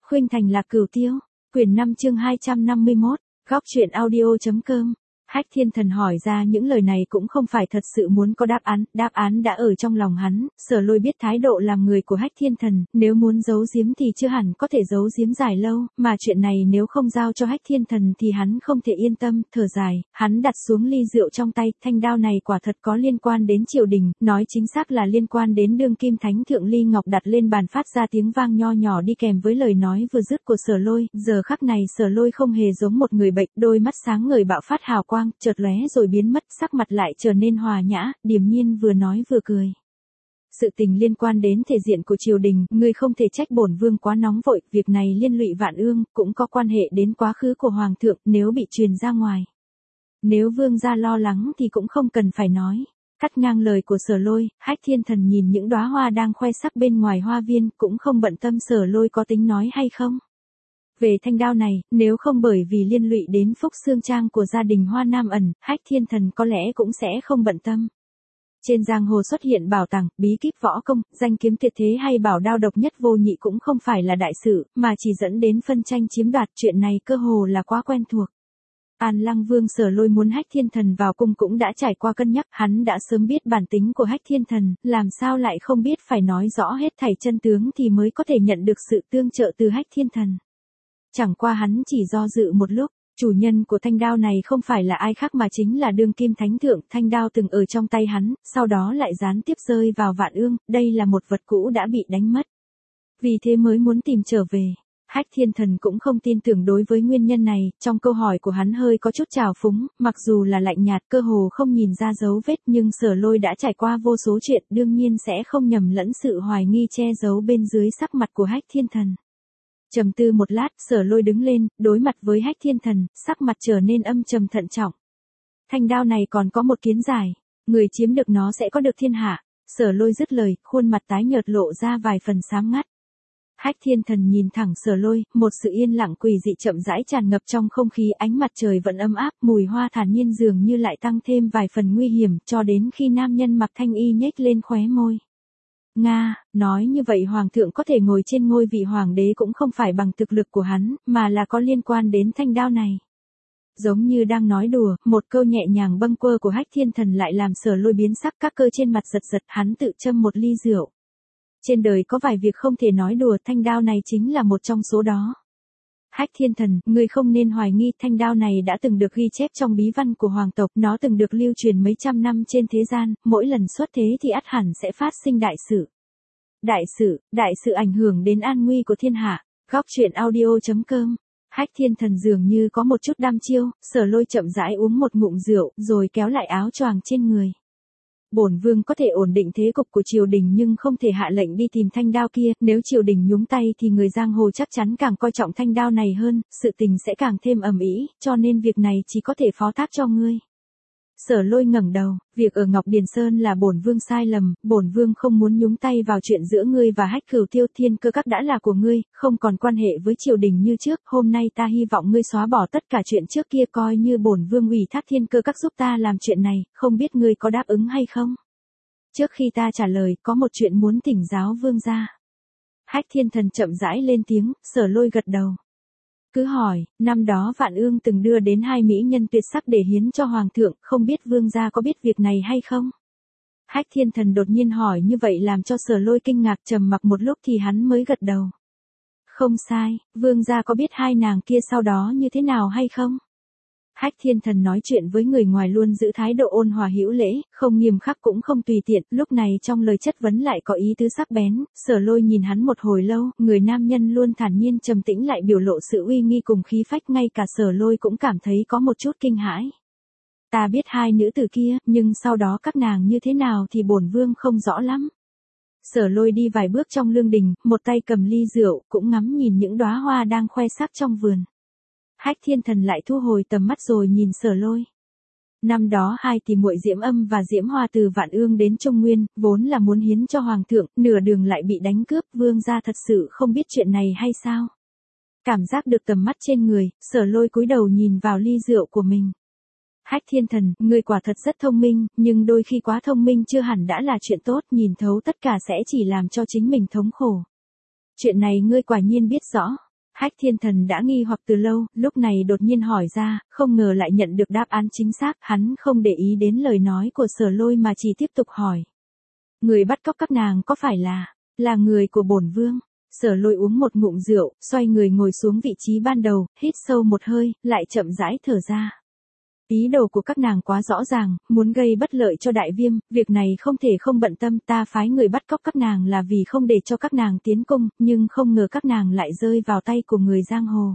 Khuynh Thành Lạc Cửu Tiêu, quyển 5 chương 251, góc truyện audio.com. Hách Thiên Thần hỏi ra những lời này cũng không phải thật sự muốn có đáp án đã ở trong lòng hắn. Sở Lôi biết thái độ làm người của Hách Thiên Thần, nếu muốn giấu giếm thì chưa hẳn có thể giấu giếm dài lâu, mà chuyện này nếu không giao cho Hách Thiên Thần thì hắn không thể yên tâm. Thở dài, hắn đặt xuống ly rượu trong tay, thanh đao này quả thật có liên quan đến triều đình, nói chính xác là liên quan đến đương kim thánh thượng. Ly ngọc đặt lên bàn phát ra tiếng vang nho nhỏ đi kèm với lời nói vừa dứt của Sở Lôi. Giờ khắc này Sở Lôi không hề giống một người bệnh, đôi mắt sáng ngời bạo phát hào quang, chợt lóe rồi biến mất, sắc mặt lại trở nên hòa nhã, điềm nhiên vừa nói vừa cười. Sự tình liên quan đến thể diện của triều đình, ngươi không thể trách bổn vương quá nóng vội, việc này liên lụy vạn ương, cũng có quan hệ đến quá khứ của hoàng thượng, nếu bị truyền ra ngoài. Nếu vương gia lo lắng thì cũng không cần phải nói. Cắt ngang lời của Sở Lôi, Hách Thiên Thần nhìn những đóa hoa đang khoe sắc bên ngoài hoa viên, cũng không bận tâm Sở Lôi có tính nói hay không. Về thanh đao này, nếu không bởi vì liên lụy đến phúc xương trang của gia đình Hoa Nam Ẩn, Hách Thiên Thần có lẽ cũng sẽ không bận tâm. Trên giang hồ xuất hiện bảo tàng, bí kíp võ công, danh kiếm tuyệt thế hay bảo đao độc nhất vô nhị cũng không phải là đại sự, mà chỉ dẫn đến phân tranh chiếm đoạt. Chuyện này cơ hồ là quá quen thuộc. An Lăng Vương Sở Lôi muốn Hách Thiên Thần vào cung cũng đã trải qua cân nhắc, hắn đã sớm biết bản tính của Hách Thiên Thần, làm sao lại không biết phải nói rõ hết thảy chân tướng thì mới có thể nhận được sự tương trợ từ Hách Thiên Thần. Chẳng qua hắn chỉ do dự một lúc, chủ nhân của thanh đao này không phải là ai khác mà chính là đương kim thánh thượng. Thanh đao từng ở trong tay hắn, sau đó lại gián tiếp rơi vào Vạn Ương, đây là một vật cũ đã bị đánh mất. Vì thế mới muốn tìm trở về. Hách Thiên Thần cũng không tin tưởng đối với nguyên nhân này, trong câu hỏi của hắn hơi có chút trào phúng, mặc dù là lạnh nhạt cơ hồ không nhìn ra dấu vết, nhưng Sở Lôi đã trải qua vô số chuyện, đương nhiên sẽ không nhầm lẫn sự hoài nghi che giấu bên dưới sắc mặt của Hách Thiên Thần. Trầm tư một lát, Sở Lôi đứng lên, đối mặt với Hách Thiên Thần, sắc mặt trở nên âm trầm thận trọng. Thanh đao này còn có một kiến giải, người chiếm được nó sẽ có được thiên hạ. Sở Lôi dứt lời, khuôn mặt tái nhợt lộ ra vài phần xám ngắt. Hách Thiên Thần nhìn thẳng Sở Lôi, một sự yên lặng quỷ dị chậm rãi tràn ngập trong không khí, ánh mặt trời vẫn ấm áp, mùi hoa thản nhiên dường như lại tăng thêm vài phần nguy hiểm, cho đến khi nam nhân mặc thanh y nhếch lên khóe môi. Nga, nói như vậy hoàng thượng có thể ngồi trên ngôi vị hoàng đế cũng không phải bằng thực lực của hắn, mà là có liên quan đến thanh đao này. Giống như đang nói đùa, một câu nhẹ nhàng bâng quơ của Hách Thiên Thần lại làm Sở Lôi biến sắc, các cơ trên mặt giật giật, hắn tự châm một ly rượu. Trên đời có vài việc không thể nói đùa, thanh đao này chính là một trong số đó. Hách Thiên Thần, ngươi không nên hoài nghi, thanh đao này đã từng được ghi chép trong bí văn của hoàng tộc, nó từng được lưu truyền mấy trăm năm trên thế gian, mỗi lần xuất thế thì ắt hẳn sẽ phát sinh đại sự. Đại sự ảnh hưởng đến an nguy của thiên hạ. Góc truyện audio.com. Hách Thiên Thần dường như có một chút đăm chiêu, Sở Lôi chậm rãi uống một ngụm rượu, rồi kéo lại áo choàng trên người. Bổn vương có thể ổn định thế cục của triều đình nhưng không thể hạ lệnh đi tìm thanh đao kia, nếu triều đình nhúng tay thì người giang hồ chắc chắn càng coi trọng thanh đao này hơn, sự tình sẽ càng thêm ầm ĩ, cho nên việc này chỉ có thể phó thác cho ngươi. Sở Lôi ngẩng đầu, việc ở Ngọc Điền Sơn là bổn vương sai lầm, bổn vương không muốn nhúng tay vào chuyện giữa ngươi và Hách Cửu Tiêu. Thiên Cơ Các đã là của ngươi, không còn quan hệ với triều đình như trước, hôm nay ta hy vọng ngươi xóa bỏ tất cả chuyện trước kia, coi như bổn vương ủy thác Thiên Cơ Các giúp ta làm chuyện này, không biết ngươi có đáp ứng hay không? Trước khi ta trả lời, có một chuyện muốn thỉnh giáo vương gia. Hách Thiên Thần chậm rãi lên tiếng, Sở Lôi gật đầu. Cứ hỏi, năm đó Vạn Ương từng đưa đến 2 mỹ nhân tuyệt sắc để hiến cho hoàng thượng, không biết vương gia có biết việc này hay không? Hách Thiên Thần đột nhiên hỏi như vậy làm cho Sở Lôi kinh ngạc, trầm mặc một lúc thì hắn mới gật đầu. Không sai, vương gia có biết 2 nàng kia sau đó như thế nào hay không? Hách Thiên Thần nói chuyện với người ngoài luôn giữ thái độ ôn hòa hữu lễ, không nghiêm khắc cũng không tùy tiện, lúc này trong lời chất vấn lại có ý tứ sắc bén. Sở Lôi nhìn hắn một hồi lâu, người nam nhân luôn thản nhiên trầm tĩnh lại biểu lộ sự uy nghi cùng khí phách, ngay cả Sở Lôi cũng cảm thấy có một chút kinh hãi. Ta biết 2 nữ tử kia, nhưng sau đó các nàng như thế nào thì bổn vương không rõ lắm. Sở Lôi đi vài bước trong lương đình, một tay cầm ly rượu, cũng ngắm nhìn những đóa hoa đang khoe sắc trong vườn. Hách Thiên Thần lại thu hồi tầm mắt rồi nhìn Sở Lôi. Năm đó 2 tỷ muội Diễm Âm và Diễm Hoa từ Vạn Ương đến Trung Nguyên, vốn là muốn hiến cho hoàng thượng, nửa đường lại bị đánh cướp, vương gia thật sự không biết chuyện này hay sao? Cảm giác được tầm mắt trên người, Sở Lôi cúi đầu nhìn vào ly rượu của mình. Hách Thiên Thần, ngươi quả thật rất thông minh, nhưng đôi khi quá thông minh chưa hẳn đã là chuyện tốt, nhìn thấu tất cả sẽ chỉ làm cho chính mình thống khổ. Chuyện này ngươi quả nhiên biết rõ. Hách Thiên Thần đã nghi hoặc từ lâu, lúc này đột nhiên hỏi ra, không ngờ lại nhận được đáp án chính xác, hắn không để ý đến lời nói của Sở Lôi mà chỉ tiếp tục hỏi. Người bắt cóc các nàng có phải là người của bổn vương? Sở Lôi uống một ngụm rượu, xoay người ngồi xuống vị trí ban đầu, hít sâu một hơi, lại chậm rãi thở ra. Ý đồ của các nàng quá rõ ràng, muốn gây bất lợi cho Đại Viêm, việc này không thể không bận tâm, ta phái người bắt cóc các nàng là vì không để cho các nàng tiến cung, nhưng không ngờ các nàng lại rơi vào tay của người giang hồ.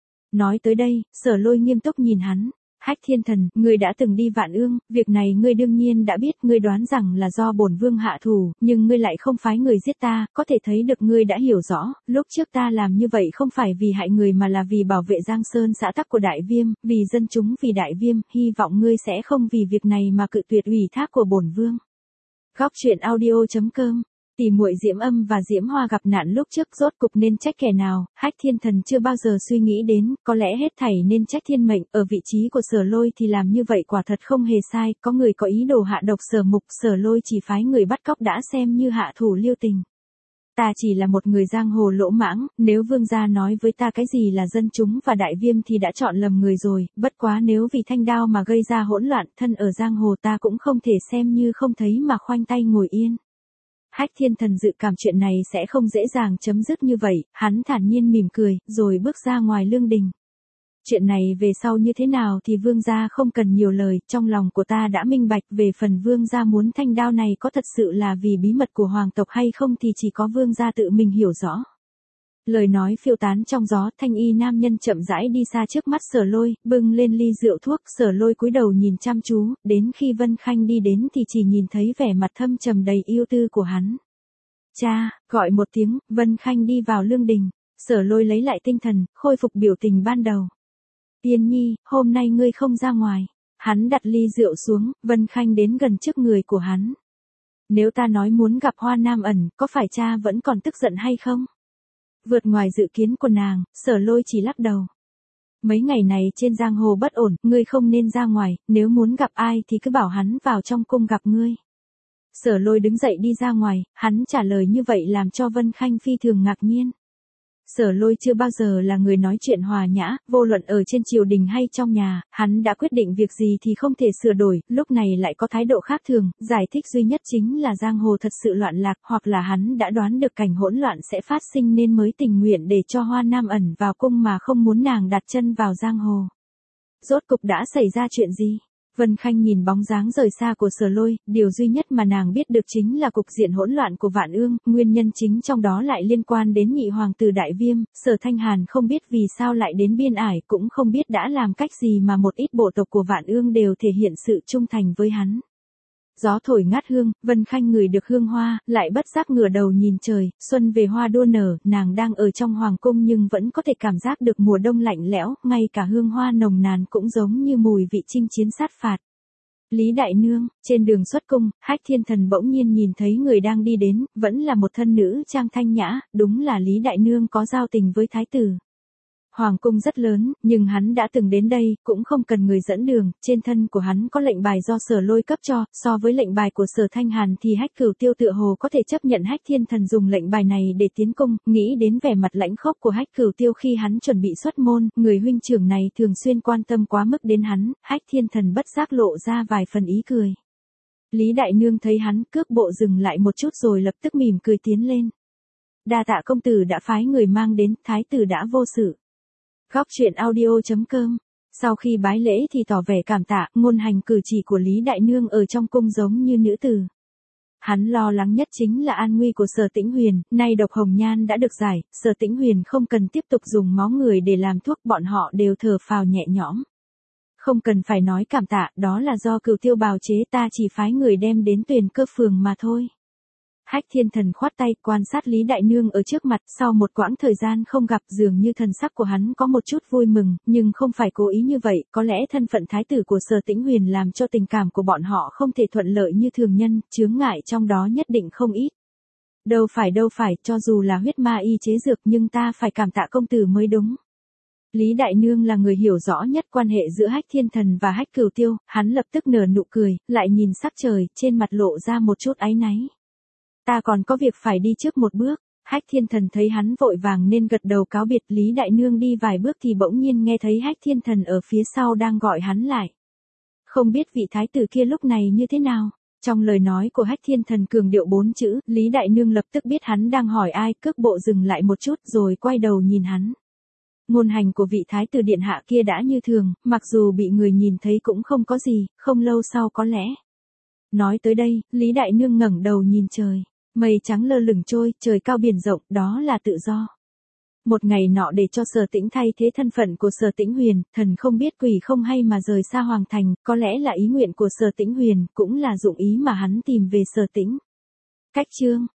Nói tới đây, Sở Lôi nghiêm túc nhìn hắn. Hách Thiên Thần, ngươi đã từng đi Vạn Ương, việc này ngươi đương nhiên đã biết, ngươi đoán rằng là do bổn vương hạ thủ, nhưng ngươi lại không phái người giết ta, có thể thấy được ngươi đã hiểu rõ, lúc trước ta làm như vậy không phải vì hại người mà là vì bảo vệ Giang Sơn xã tắc của Đại Viêm, vì dân chúng, vì Đại Viêm, hy vọng ngươi sẽ không vì việc này mà cự tuyệt ủy thác của bổn vương. Góc truyện audio.com. Tỷ muội Diễm Âm và Diễm Hoa gặp nạn lúc trước, rốt cục nên trách kẻ nào? Hách Thiên Thần chưa bao giờ suy nghĩ đến, có lẽ hết thảy nên trách thiên mệnh, ở vị trí của Sở Lôi thì làm như vậy quả thật không hề sai, có người có ý đồ hạ độc Sở Mục, Sở Lôi chỉ phái người bắt cóc đã xem như hạ thủ lưu tình. Ta chỉ là một người giang hồ lỗ mãng, nếu vương gia nói với ta cái gì là dân chúng và Đại Viêm thì đã chọn lầm người rồi, bất quá nếu vì thanh đao mà gây ra hỗn loạn, thân ở giang hồ ta cũng không thể xem như không thấy mà khoanh tay ngồi yên. Hách Thiên Thần dự cảm chuyện này sẽ không dễ dàng chấm dứt như vậy, hắn thản nhiên mỉm cười, rồi bước ra ngoài lương đình. Chuyện này về sau như thế nào thì vương gia không cần nhiều lời, trong lòng của ta đã minh bạch, về phần vương gia muốn thanh đao này có thật sự là vì bí mật của hoàng tộc hay không thì chỉ có vương gia tự mình hiểu rõ. Lời nói phiêu tán trong gió, thanh y nam nhân chậm rãi đi xa trước mắt Sở Lôi, bưng lên ly rượu thuốc, Sở Lôi cúi đầu nhìn chăm chú, đến khi Vân Khanh đi đến thì chỉ nhìn thấy vẻ mặt thâm trầm đầy yêu tư của hắn. Cha, gọi một tiếng, Vân Khanh đi vào lương đình, Sở Lôi lấy lại tinh thần, khôi phục biểu tình ban đầu. Tiên nhi, hôm nay ngươi không ra ngoài. Hắn đặt ly rượu xuống, Vân Khanh đến gần trước người của hắn. Nếu ta nói muốn gặp Hoa Nam Ẩn, có phải cha vẫn còn tức giận hay không? Vượt ngoài dự kiến của nàng, Sở Lôi chỉ lắc đầu. Mấy ngày này trên giang hồ bất ổn, ngươi không nên ra ngoài, nếu muốn gặp ai thì cứ bảo hắn vào trong cung gặp ngươi. Sở Lôi đứng dậy đi ra ngoài, hắn trả lời như vậy làm cho Vân Khanh phi thường ngạc nhiên. Sở Lôi chưa bao giờ là người nói chuyện hòa nhã, vô luận ở trên triều đình hay trong nhà, hắn đã quyết định việc gì thì không thể sửa đổi, lúc này lại có thái độ khác thường, giải thích duy nhất chính là giang hồ thật sự loạn lạc, hoặc là hắn đã đoán được cảnh hỗn loạn sẽ phát sinh nên mới tình nguyện để cho Hoa Nam Ẩn vào cung mà không muốn nàng đặt chân vào giang hồ. Rốt cục đã xảy ra chuyện gì? Vân Khanh nhìn bóng dáng rời xa của Sở Lôi, điều duy nhất mà nàng biết được chính là cục diện hỗn loạn của Vạn Ương, nguyên nhân chính trong đó lại liên quan đến nhị hoàng tử Đại Viêm, Sở Thanh Hàn không biết vì sao lại đến biên ải, cũng không biết đã làm cách gì mà một ít bộ tộc của Vạn Ương đều thể hiện sự trung thành với hắn. Gió thổi ngát hương, Vân Khanh ngửi được hương hoa, lại bất giác ngửa đầu nhìn trời, xuân về hoa đua nở, nàng đang ở trong hoàng cung nhưng vẫn có thể cảm giác được mùa đông lạnh lẽo, ngay cả hương hoa nồng nàn cũng giống như mùi vị chinh chiến sát phạt. Lý Đại Nương, trên đường xuất cung, Hách Thiên Thần bỗng nhiên nhìn thấy người đang đi đến, vẫn là một thân nữ trang thanh nhã, đúng là Lý Đại Nương có giao tình với thái tử. Hoàng cung rất lớn, nhưng hắn đã từng đến đây, cũng không cần người dẫn đường, trên thân của hắn có lệnh bài do Sở Lôi cấp cho, so với lệnh bài của Sở Thanh Hàn thì Hách Cửu Tiêu tựa hồ có thể chấp nhận Hách Thiên Thần dùng lệnh bài này để tiến cung, nghĩ đến vẻ mặt lãnh khốc của Hách Cửu Tiêu khi hắn chuẩn bị xuất môn, người huynh trưởng này thường xuyên quan tâm quá mức đến hắn, Hách Thiên Thần bất giác lộ ra vài phần ý cười. Lý Đại Nương thấy hắn cước bộ dừng lại một chút rồi lập tức mỉm cười tiến lên. Đa tạ công tử đã phái người mang đến, thái tử đã vô sự. Góc truyện audio.com. Sau khi bái lễ thì tỏ vẻ cảm tạ, ngôn hành cử chỉ của Lý Đại Nương ở trong cung giống như nữ tử. Hắn lo lắng nhất chính là an nguy của Sở Tĩnh Huyền, nay độc hồng nhan đã được giải, Sở Tĩnh Huyền không cần tiếp tục dùng máu người để làm thuốc, bọn họ đều thở phào nhẹ nhõm. Không cần phải nói cảm tạ, đó là do Cửu Tiêu bào chế, ta chỉ phái người đem đến Tuyền Cơ phường mà thôi. Hách Thiên Thần khoát tay, quan sát Lý Đại Nương ở trước mặt, sau một quãng thời gian không gặp, dường như thần sắc của hắn có một chút vui mừng, nhưng không phải cố ý như vậy, có lẽ thân phận thái tử của Sở Tĩnh Huyền làm cho tình cảm của bọn họ không thể thuận lợi như thường nhân, chướng ngại trong đó nhất định không ít. Đâu phải, cho dù là huyết ma y chế dược nhưng ta phải cảm tạ công tử mới đúng. Lý Đại Nương là người hiểu rõ nhất quan hệ giữa Hách Thiên Thần và Hách Cửu Tiêu, hắn lập tức nở nụ cười, lại nhìn sắc trời, trên mặt lộ ra một chút áy náy. Ta còn có việc phải đi trước một bước. Hách Thiên Thần thấy hắn vội vàng nên gật đầu cáo biệt. Lý Đại Nương đi vài bước thì bỗng nhiên nghe thấy Hách Thiên Thần ở phía sau đang gọi hắn lại. Không biết vị thái tử kia lúc này như thế nào? Trong lời nói của Hách Thiên Thần cường điệu 4 chữ, Lý Đại Nương lập tức biết hắn đang hỏi ai, cước bộ dừng lại một chút rồi quay đầu nhìn hắn. Ngôn hành của vị thái tử điện hạ kia đã như thường, mặc dù bị người nhìn thấy cũng không có gì, không lâu sau có lẽ. Nói tới đây, Lý Đại Nương ngẩng đầu nhìn trời, mây trắng lơ lửng trôi, trời cao biển rộng, đó là tự do. Một ngày nọ để cho Sở Tĩnh thay thế thân phận của Sở Tĩnh Huyền, thần không biết quỷ không hay mà rời xa hoàng thành, có lẽ là ý nguyện của Sở Tĩnh Huyền, cũng là dụng ý mà hắn tìm về Sở Tĩnh. Cách chương